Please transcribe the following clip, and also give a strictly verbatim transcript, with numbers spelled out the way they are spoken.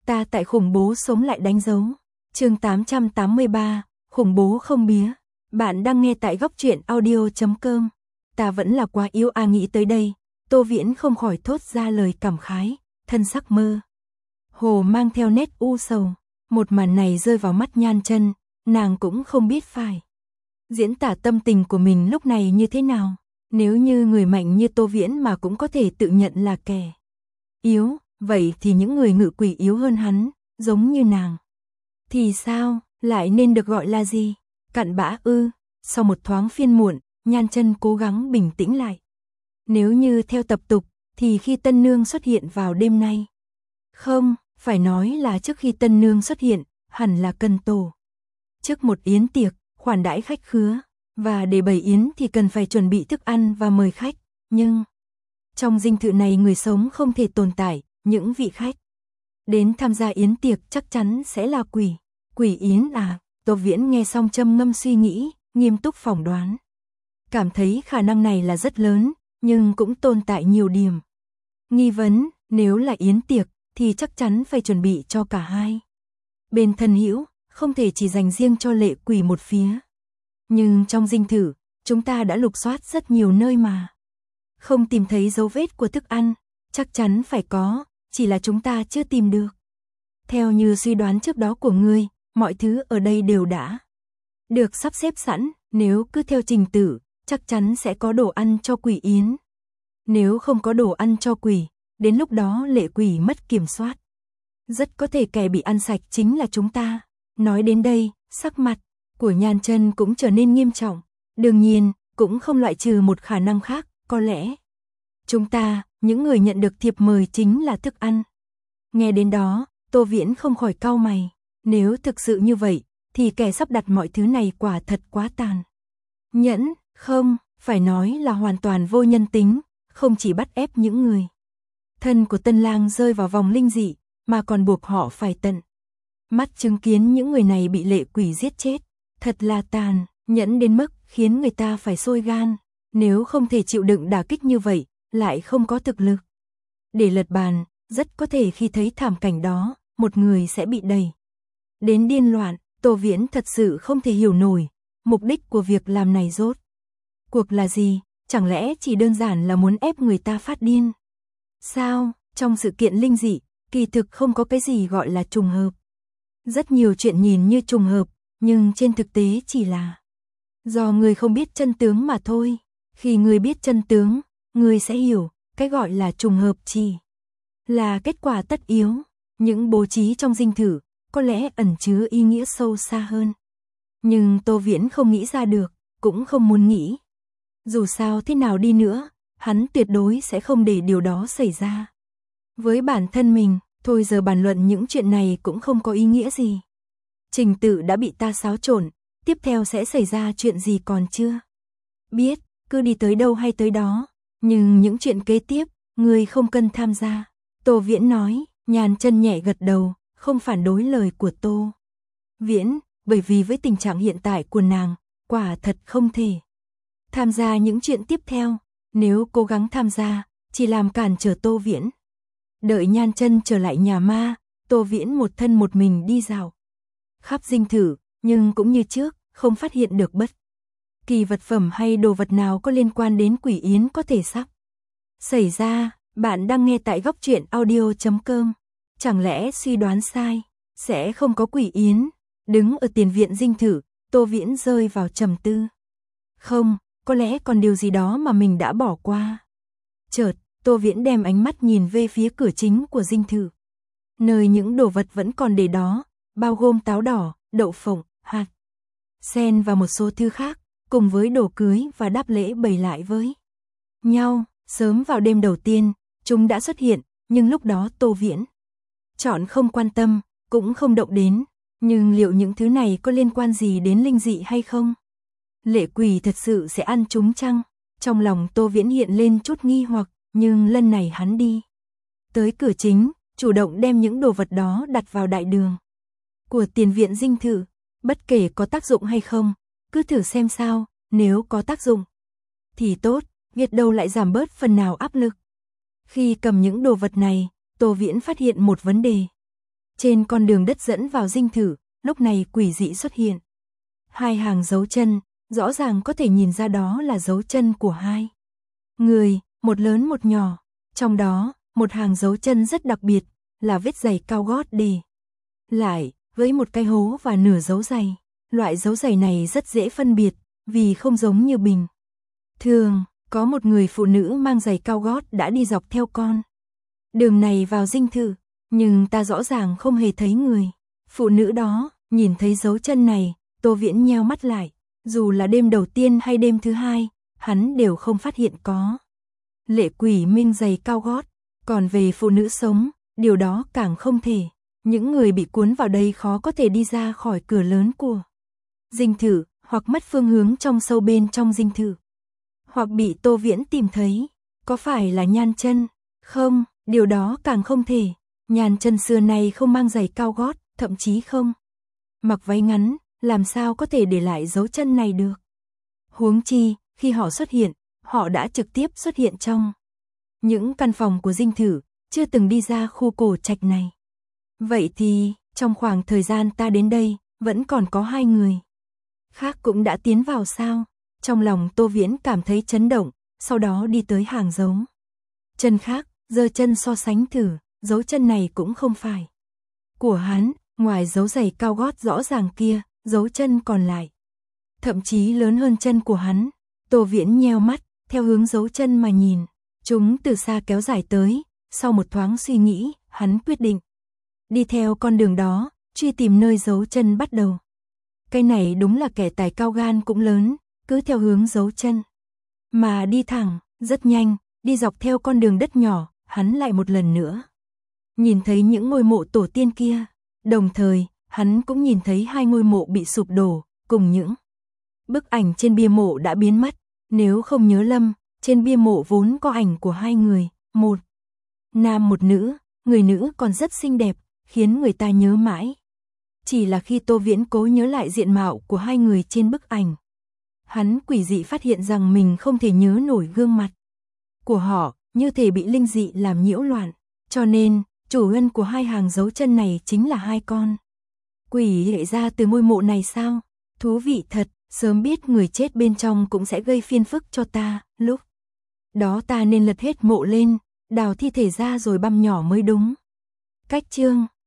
Ta tại khủng bố sống lại đánh dấu. Chương tám trăm tám mươi ba, khủng bố không bía. Bạn đang nghe tại góc truyện audio chấm com. Ta vẫn là quá yếu à, nghĩ tới đây, Tô Viễn không khỏi thốt ra lời cảm khái, thân sắc mơ hồ mang theo nét u sầu. Một màn này rơi vào mắt Nhan Chân, nàng cũng không biết phải diễn tả tâm tình của mình lúc này như thế nào. Nếu như người mạnh như Tô Viễn mà cũng có thể tự nhận là kẻ yếu, vậy thì những người ngự quỷ yếu hơn hắn, giống như nàng, thì sao, lại nên được gọi là gì? Cặn bã ư? Sau một thoáng phiên muộn, Nhan Chân cố gắng bình tĩnh lại. Nếu như theo tập tục, thì khi tân nương xuất hiện vào đêm nay, không, phải nói là trước khi tân nương xuất hiện, hẳn là cần tổ trước một yến tiệc, khoản đãi khách khứa, và để bày yến thì cần phải chuẩn bị thức ăn và mời khách, nhưng trong dinh thự này người sống không thể tồn tại, những vị khách đến tham gia yến tiệc chắc chắn sẽ là quỷ. Quỷ yến à? Tô Viễn nghe xong trầm ngâm suy nghĩ, nghiêm túc phỏng đoán. Cảm thấy khả năng này là rất lớn, nhưng cũng tồn tại nhiều điểm nghi vấn. Nếu là yến tiệc thì chắc chắn phải chuẩn bị cho cả hai bên thân hữu, không thể chỉ dành riêng cho lệ quỷ một phía. Nhưng trong dinh thự, chúng ta đã lục soát rất nhiều nơi mà không tìm thấy dấu vết của thức ăn. Chắc chắn phải có, chỉ là chúng ta chưa tìm được. Theo như suy đoán trước đó của ngươi, mọi thứ ở đây đều đã được sắp xếp sẵn, nếu cứ theo trình tự, chắc chắn sẽ có đồ ăn cho quỷ yến. Nếu không có đồ ăn cho quỷ, đến lúc đó lệ quỷ mất kiểm soát, rất có thể kẻ bị ăn sạch chính là chúng ta. Nói đến đây, sắc mặt của Nhan Chân cũng trở nên nghiêm trọng. Đương nhiên, cũng không loại trừ một khả năng khác, có lẽ chúng ta, những người nhận được thiệp mời chính là thức ăn. Nghe đến đó, Tô Viễn không khỏi cau mày. Nếu thực sự như vậy, thì kẻ sắp đặt mọi thứ này quả thật quá tàn nhẫn, không, phải nói là hoàn toàn vô nhân tính, không chỉ bắt ép những người thân của Tân Lang rơi vào vòng linh dị, mà còn buộc họ phải tận mắt chứng kiến những người này bị lệ quỷ giết chết. Thật là tàn nhẫn đến mức khiến người ta phải sôi gan. Nếu không thể chịu đựng đả kích như vậy, lại không có thực lực để lật bàn, rất có thể khi thấy thảm cảnh đó, một người sẽ bị đẩy đến điên loạn. Tô Viễn thật sự không thể hiểu nổi, mục đích của việc làm này rốt cuộc là gì? Chẳng lẽ chỉ đơn giản là muốn ép người ta phát điên? Sao, trong sự kiện linh dị, kỳ thực không có cái gì gọi là trùng hợp. Rất nhiều chuyện nhìn như trùng hợp, nhưng trên thực tế chỉ là do người không biết chân tướng mà thôi. Khi người biết chân tướng, người sẽ hiểu, cái gọi là trùng hợp chỉ là kết quả tất yếu. Những bố trí trong dinh thự có lẽ ẩn chứa ý nghĩa sâu xa hơn, nhưng Tô Viễn không nghĩ ra được, cũng không muốn nghĩ. Dù sao thế nào đi nữa, hắn tuyệt đối sẽ không để điều đó xảy ra với bản thân mình. Thôi giờ bàn luận những chuyện này cũng không có ý nghĩa gì. Trình tự đã bị ta xáo trộn, tiếp theo sẽ xảy ra chuyện gì còn chưa biết, cứ đi tới đâu hay tới đó. Nhưng những chuyện kế tiếp, người không cần tham gia. Tô Viễn nói. Nhan Chân nhẹ gật đầu, không phản đối lời của Tô Viễn, bởi vì với tình trạng hiện tại của nàng, quả thật không thể tham gia những chuyện tiếp theo. Nếu cố gắng tham gia, chỉ làm cản trở Tô Viễn. Đợi Nhan Chân trở lại nhà ma, Tô Viễn một thân một mình đi dạo khắp dinh thự, nhưng cũng như trước, không phát hiện được bất kỳ vật phẩm hay đồ vật nào có liên quan đến quỷ yến có thể sắp xảy ra. Bạn đang nghe tại góc truyện audio chấm com. Chẳng lẽ suy đoán sai, sẽ không có quỷ yến? Đứng ở tiền viện dinh thự, Tô Viễn rơi vào trầm tư. Không, có lẽ còn điều gì đó mà mình đã bỏ qua. Chợt, Tô Viễn đem ánh mắt nhìn về phía cửa chính của dinh thự, nơi những đồ vật vẫn còn để đó, bao gồm táo đỏ, đậu phộng, hạt sen và một số thứ khác, cùng với đồ cưới và đáp lễ bày lại với nhau. Sớm vào đêm đầu tiên, chúng đã xuất hiện, nhưng lúc đó Tô Viễn chọn không quan tâm, cũng không động đến. Nhưng liệu những thứ này có liên quan gì đến linh dị hay không? Lệ quỷ thật sự sẽ ăn chúng chăng? Trong lòng Tô Viễn hiện lên chút nghi hoặc, nhưng lần này hắn đi tới cửa chính, chủ động đem những đồ vật đó đặt vào đại đường của tiền viện dinh thự. Bất kể có tác dụng hay không, cứ thử xem sao, nếu có tác dụng thì tốt, biết đâu lại giảm bớt phần nào áp lực. Khi cầm những đồ vật này, Tô Viễn phát hiện một vấn đề. Trên con đường đất dẫn vào dinh thự, lúc này quỷ dị xuất hiện. Hai hàng dấu chân, rõ ràng có thể nhìn ra đó là dấu chân của hai người, một lớn một nhỏ. Trong đó, một hàng dấu chân rất đặc biệt, là vết giày cao gót để lại, với một cái hố và nửa dấu giày. Loại dấu giày này rất dễ phân biệt, vì không giống như bình thường, có một người phụ nữ mang giày cao gót đã đi dọc theo con đường này vào dinh thự, nhưng ta rõ ràng không hề thấy người phụ nữ đó. Nhìn thấy dấu chân này, Tô Viễn nheo mắt lại, dù là đêm đầu tiên hay đêm thứ hai, hắn đều không phát hiện có lệ quỷ minh giày cao gót. Còn về phụ nữ sống, điều đó càng không thể. Những người bị cuốn vào đây khó có thể đi ra khỏi cửa lớn của dinh thự, hoặc mất phương hướng trong sâu bên trong dinh thự, hoặc bị Tô Viễn tìm thấy. Có phải là Nhan Chân? Không, điều đó càng không thể. Nhan Chân xưa nay không mang giày cao gót, thậm chí không mặc váy ngắn, làm sao có thể để lại dấu chân này được. Huống chi, khi họ xuất hiện, họ đã trực tiếp xuất hiện trong những căn phòng của dinh thự, chưa từng đi ra khu cổ trạch này. Vậy thì, trong khoảng thời gian ta đến đây, vẫn còn có hai người khác cũng đã tiến vào sao? Trong lòng Tô Viễn cảm thấy chấn động, sau đó đi tới hàng dấu chân khác, giơ chân so sánh thử, dấu chân này cũng không phải của hắn. Ngoài dấu giày cao gót rõ ràng kia, dấu chân còn lại thậm chí lớn hơn chân của hắn. Tô Viễn nheo mắt, theo hướng dấu chân mà nhìn, chúng từ xa kéo dài tới. Sau một thoáng suy nghĩ, hắn quyết định đi theo con đường đó, truy tìm nơi dấu chân bắt đầu. Cái này đúng là kẻ tài cao gan cũng lớn, cứ theo hướng dấu chân mà đi thẳng. Rất nhanh, đi dọc theo con đường đất nhỏ, hắn lại một lần nữa nhìn thấy những ngôi mộ tổ tiên kia. Đồng thời, hắn cũng nhìn thấy hai ngôi mộ bị sụp đổ, cùng những bức ảnh trên bia mộ đã biến mất. Nếu không nhớ lầm, trên bia mộ vốn có ảnh của hai người, một nam một nữ, người nữ còn rất xinh đẹp, khiến người ta nhớ mãi. Chỉ là khi Tô Viễn cố nhớ lại diện mạo của hai người trên bức ảnh, hắn quỷ dị phát hiện rằng mình không thể nhớ nổi gương mặt của họ, như thể bị linh dị làm nhiễu loạn. Cho nên, chủ nhân của hai hàng dấu chân này chính là hai con quỷ hệ ra từ ngôi mộ này sao? Thú vị thật, sớm biết người chết bên trong cũng sẽ gây phiền phức cho ta, lúc đó ta nên lật hết mộ lên, đào thi thể ra rồi băm nhỏ mới đúng. Cách chương